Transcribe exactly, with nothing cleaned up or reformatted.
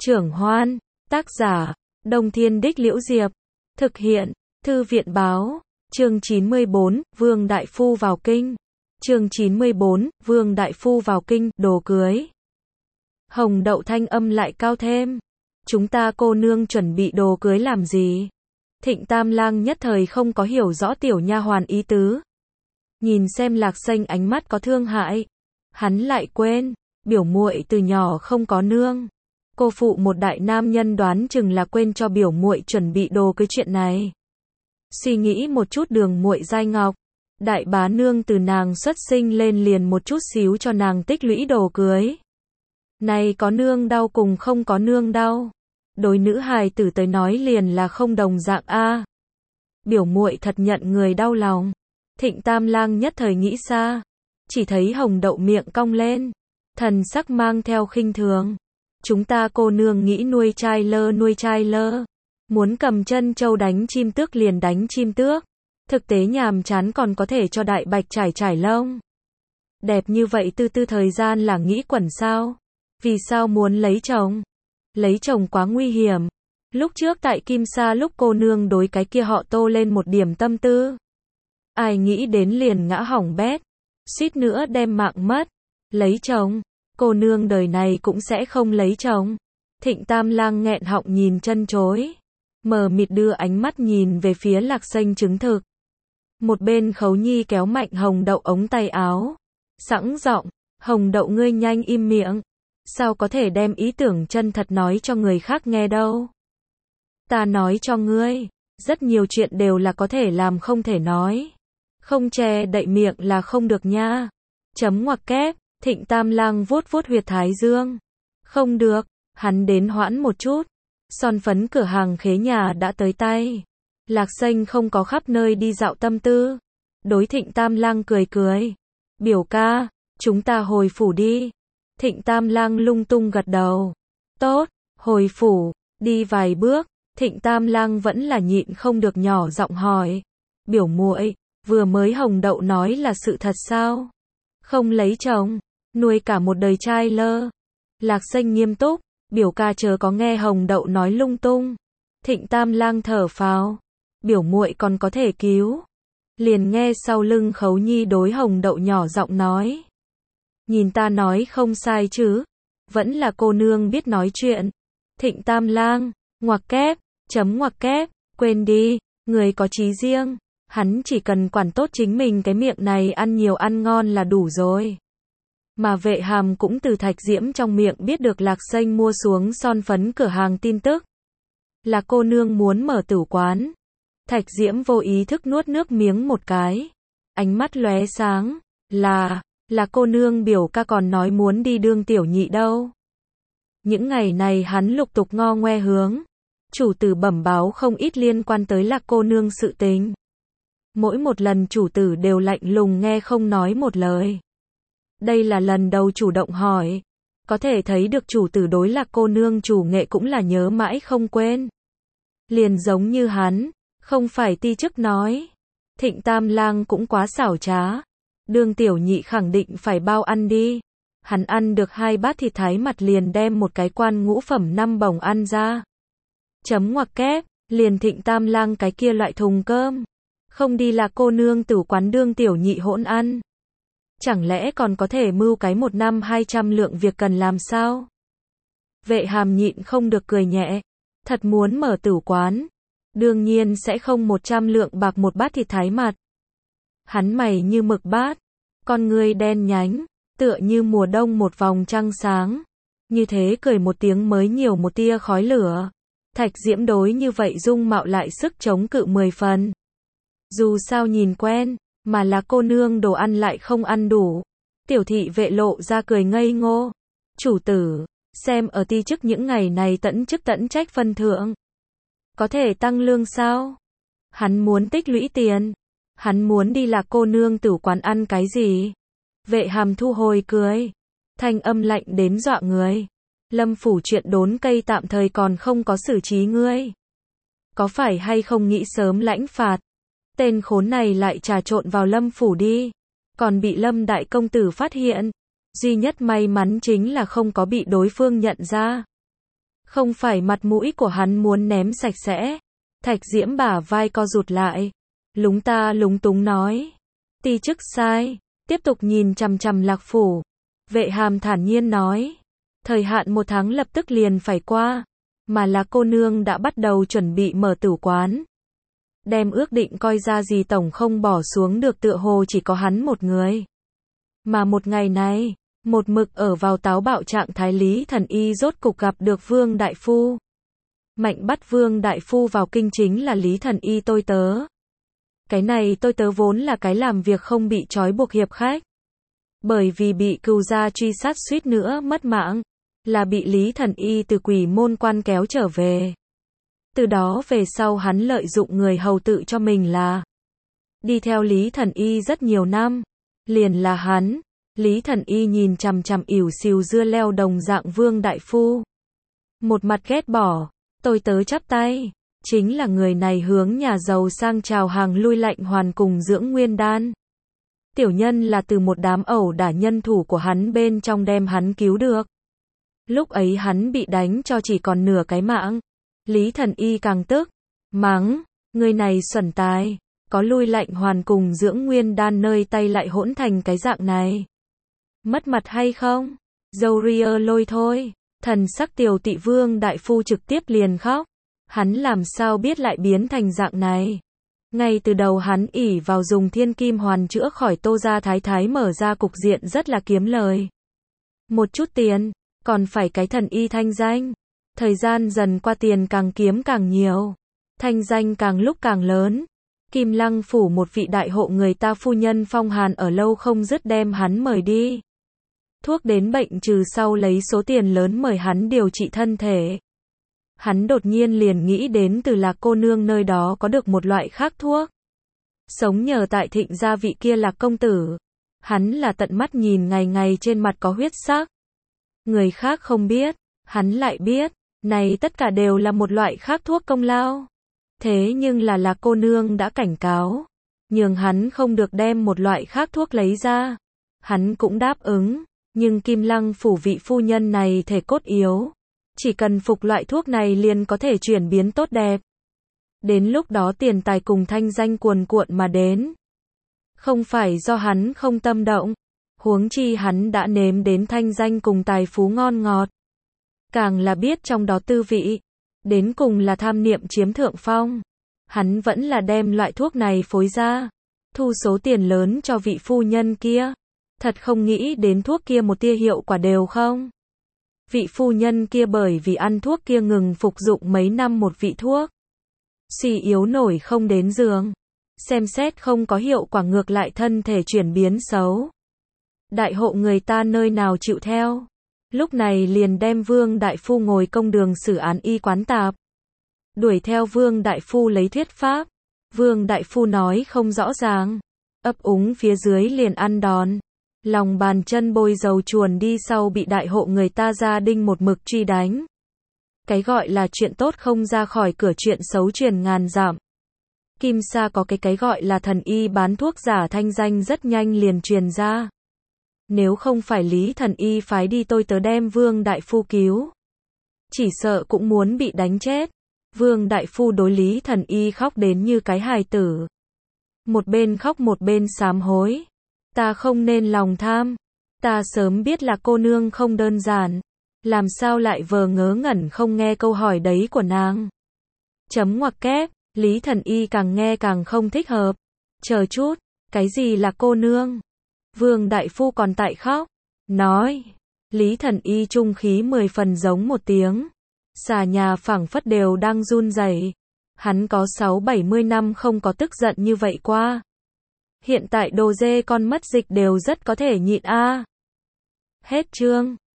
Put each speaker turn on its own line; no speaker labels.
Trưởng Hoan, tác giả, Đông Thiên Đích Liễu Diệp, thực hiện, Thư viện Báo, chương chín mươi bốn, Vương Đại Phu vào kinh, chương chín mươi bốn, Vương Đại Phu vào kinh, đồ cưới. Hồng Đậu thanh âm lại cao thêm, chúng ta cô nương chuẩn bị đồ cưới làm gì? Thịnh Tam Lang nhất thời không có hiểu rõ tiểu nha hoàn ý tứ. Nhìn xem Lạc Xanh ánh mắt có thương hại, hắn lại quên, biểu muội từ nhỏ không có nương. Cô phụ một đại nam nhân đoán chừng là quên cho biểu muội chuẩn bị đồ cưới chuyện này. Suy nghĩ một chút Đường muội Giai Ngọc, đại bá nương từ nàng xuất sinh lên liền một chút xíu cho nàng tích lũy đồ cưới. Này có nương đau cùng không có nương đau, đối nữ hài tử tới nói liền là không đồng dạng a. Biểu muội thật nhận người đau lòng. Thịnh Tam Lang nhất thời nghĩ xa, chỉ thấy Hồng Đậu miệng cong lên, thần sắc mang theo khinh thường. Chúng ta cô nương nghĩ nuôi trai lơ nuôi trai lơ, muốn cầm chân châu đánh chim tước liền đánh chim tước, thực tế nhàm chán còn có thể cho đại bạch trải trải lông. Đẹp như vậy tư tư thời gian là nghĩ quẩn sao? Vì sao muốn lấy chồng? Lấy chồng quá nguy hiểm. Lúc trước tại Kim Sa lúc cô nương đối cái kia họ Tô lên một điểm tâm tư, ai nghĩ đến liền ngã hỏng bét, suýt nữa đem mạng mất. Lấy chồng, cô nương đời này cũng sẽ không lấy chồng. Thịnh Tam Lang nghẹn họng nhìn chân chối, mờ mịt đưa ánh mắt nhìn về phía Lạc Xanh chứng thực. Một bên Khấu Nhi kéo mạnh Hồng Đậu ống tay áo, sẵn giọng, Hồng Đậu ngươi nhanh im miệng, sao có thể đem ý tưởng chân thật nói cho người khác nghe đâu. Ta nói cho ngươi, rất nhiều chuyện đều là có thể làm không thể nói, không che đậy miệng là không được nha. Chấm ngoặc kép. Thịnh Tam Lang vuốt vuốt huyệt thái dương. Không được, hắn đến hoãn một chút. Son phấn cửa hàng khế nhà đã tới tay. Lạc Xanh không có khắp nơi đi dạo tâm tư. Đối Thịnh Tam Lang cười cười. Biểu ca, chúng ta hồi phủ đi. Thịnh Tam Lang lung tung gật đầu. Tốt, hồi phủ, đi vài bước. Thịnh Tam Lang vẫn là nhịn không được nhỏ giọng hỏi. Biểu muội, vừa mới Hồng Đậu nói là sự thật sao? Không lấy chồng, nuôi cả một đời trai lơ. Lạc Xanh nghiêm túc, biểu ca chớ có nghe Hồng Đậu nói lung tung. Thịnh Tam Lang thở phào, biểu muội còn có thể cứu. Liền nghe sau lưng Khấu Nhi đối Hồng Đậu nhỏ giọng nói. Nhìn ta nói không sai chứ, vẫn là cô nương biết nói chuyện. Thịnh Tam Lang, ngoặc kép, chấm ngoặc kép, quên đi, người có chí riêng. Hắn chỉ cần quản tốt chính mình cái miệng này ăn nhiều ăn ngon là đủ rồi. Mà Vệ Hàm cũng từ Thạch Diễm trong miệng biết được Lạc Xanh mua xuống son phấn cửa hàng tin tức. Là cô nương muốn mở tử quán. Thạch Diễm vô ý thức nuốt nước miếng một cái. Ánh mắt lóe sáng. Là, là cô nương biểu ca còn nói muốn đi đương tiểu nhị đâu. Những ngày này hắn lục tục ngo ngoe hướng. Chủ tử bẩm báo không ít liên quan tới Lạc cô nương sự tình. Mỗi một lần chủ tử đều lạnh lùng nghe không nói một lời. Đây là lần đầu chủ động hỏi. Có thể thấy được chủ tử đối Lạc cô nương chủ nghệ cũng là nhớ mãi không quên. Liền giống như hắn, không phải ti chức nói. Thịnh Tam Lang cũng quá xảo trá. Đương tiểu nhị khẳng định phải bao ăn đi. Hắn ăn được hai bát thịt thái mặt liền đem một cái quan ngũ phẩm năm bồng ăn ra. Chấm ngoặc kép, liền Thịnh Tam Lang cái kia loại thùng cơm. Không đi là cô nương tử quán đương tiểu nhị hỗn ăn. Chẳng lẽ còn có thể mưu cái một năm hai trăm lượng việc cần làm sao? Vệ Hàm nhịn không được cười nhẹ. Thật muốn mở tử quán. Đương nhiên sẽ không một trăm lượng bạc một bát thịt thái mặt. Hắn mày như mực bát. Con ngươi đen nhánh. Tựa như mùa đông một vòng trăng sáng. Như thế cười một tiếng mới nhiều một tia khói lửa. Thạch Diễm đối như vậy dung mạo lại sức chống cự mười phần. Dù sao nhìn quen, mà là cô nương đồ ăn lại không ăn đủ. Tiểu thị Vệ lộ ra cười ngây ngô. Chủ tử, xem ở ti chức những ngày này tận chức tận trách phân thượng. Có thể tăng lương sao? Hắn muốn tích lũy tiền. Hắn muốn đi Lạc cô nương tử quán ăn cái gì? Vệ Hàm thu hồi cười. Thanh âm lạnh đến dọa người. Lâm phủ chuyện đốn cây tạm thời còn không có xử trí ngươi. Có phải hay không nghĩ sớm lãnh phạt? Tên khốn này lại trà trộn vào Lâm phủ đi. Còn bị Lâm đại công tử phát hiện. Duy nhất may mắn chính là không có bị đối phương nhận ra. Không phải mặt mũi của hắn muốn ném sạch sẽ. Thạch Diễm bả vai co rụt lại. Lúng ta lúng túng nói. Ti chức sai. Tiếp tục nhìn chằm chằm Lạc Phủ. Vệ Hàm thản nhiên nói. Thời hạn một tháng lập tức liền phải qua. Mà là cô nương đã bắt đầu chuẩn bị mở tử quán. Đem ước định coi ra gì tổng không bỏ xuống được, tựa hồ chỉ có hắn một người. Mà một ngày này, một mực ở vào táo bạo trạng thái Lý Thần Y rốt cục gặp được Vương Đại Phu. Mạnh bắt Vương Đại Phu vào kinh chính là Lý Thần Y tôi tớ. Cái này tôi tớ vốn là cái làm việc không bị trói buộc hiệp khách. Bởi vì bị cừu gia truy sát suýt nữa mất mạng, là bị Lý Thần Y từ quỷ môn quan kéo trở về. Từ đó về sau hắn lợi dụng người hầu tự cho mình là đi theo Lý Thần Y rất nhiều năm. Liền là hắn. Lý Thần Y nhìn chằm chằm ỉu xìu dưa leo đồng dạng Vương Đại Phu. Một mặt ghét bỏ. Tôi tớ chắp tay. Chính là người này hướng nhà giàu sang chào hàng lui lạnh hoàn cùng dưỡng nguyên đan. Tiểu nhân là từ một đám ẩu đả nhân thủ của hắn bên trong đem hắn cứu được. Lúc ấy hắn bị đánh cho chỉ còn nửa cái mạng. Lý Thần Y càng tức. Mắng. Người này xuẩn tài. Có lui lạnh hoàn cùng dưỡng nguyên đan nơi tay lại hỗn thành cái dạng này. Mất mặt hay không? Dâu ria lôi thôi. Thần sắc Tiều Tị Vương Đại Phu trực tiếp liền khóc. Hắn làm sao biết lại biến thành dạng này. Ngay từ đầu hắn ỷ vào dùng thiên kim hoàn chữa khỏi Tô gia thái thái mở ra cục diện rất là kiếm lời. Một chút tiền, còn phải cái thần y thanh danh. Thời gian dần qua tiền càng kiếm càng nhiều. Thanh danh càng lúc càng lớn. Kim Lăng phủ một vị đại hộ người ta phu nhân phong hàn ở lâu không dứt đem hắn mời đi. Thuốc đến bệnh trừ sau lấy số tiền lớn mời hắn điều trị thân thể. Hắn đột nhiên liền nghĩ đến từ Lạc cô nương nơi đó có được một loại khác thuốc. Sống nhờ tại Thịnh gia vị kia Lạc công tử. Hắn là tận mắt nhìn ngày ngày trên mặt có huyết sắc. Người khác không biết, hắn lại biết, này tất cả đều là một loại khác thuốc công lao. Thế nhưng là Lạc cô nương đã cảnh cáo, nhường hắn không được đem một loại khác thuốc lấy ra. Hắn cũng đáp ứng, nhưng Kim Lăng phủ vị phu nhân này thể cốt yếu. Chỉ cần phục loại thuốc này liền có thể chuyển biến tốt đẹp. Đến lúc đó tiền tài cùng thanh danh cuồn cuộn mà đến. Không phải do hắn không tâm động, huống chi hắn đã nếm đến thanh danh cùng tài phú ngon ngọt. Càng là biết trong đó tư vị, đến cùng là tham niệm chiếm thượng phong. Hắn vẫn là đem loại thuốc này phối ra, thu số tiền lớn cho vị phu nhân kia. Thật không nghĩ đến thuốc kia một tia hiệu quả đều không. Vị phu nhân kia bởi vì ăn thuốc kia ngừng phục dụng mấy năm một vị thuốc. Suy yếu nổi không đến giường. Xem xét không có hiệu quả ngược lại thân thể chuyển biến xấu. Đại hộ người ta nơi nào chịu theo. Lúc này liền đem Vương Đại Phu ngồi công đường xử án y quán tạp. Đuổi theo Vương Đại Phu lấy thuyết pháp. Vương Đại Phu nói không rõ ràng. Ấp úng phía dưới liền ăn đòn. Lòng bàn chân bôi dầu chuồn đi sau bị đại hộ người ta gia đinh một mực truy đánh. Cái gọi là chuyện tốt không ra khỏi cửa, chuyện xấu truyền ngàn dặm. Kim Sa có cái cái gọi là thần y bán thuốc giả thanh danh rất nhanh liền truyền ra. Nếu không phải Lý Thần Y phái đi tôi tớ đem Vương Đại Phu cứu, chỉ sợ cũng muốn bị đánh chết. Vương Đại Phu đối Lý Thần Y khóc đến như cái hài tử. Một bên khóc một bên sám hối. Ta không nên lòng tham. Ta sớm biết là cô nương không đơn giản. Làm sao lại vờ ngớ ngẩn không nghe câu hỏi đấy của nàng. Chấm ngoặc kép. Lý Thần Y càng nghe càng không thích hợp. Chờ chút. Cái gì là cô nương? Vương Đại Phu còn tại khóc. Nói. Lý Thần Y trung khí mười phần giống một tiếng. Xà nhà phảng phất đều đang run rẩy. Hắn có sáu bảy mươi năm không có tức giận như vậy qua. Hiện tại đồ dê con mất dịch đều rất có thể nhịn a. À. Hết chương.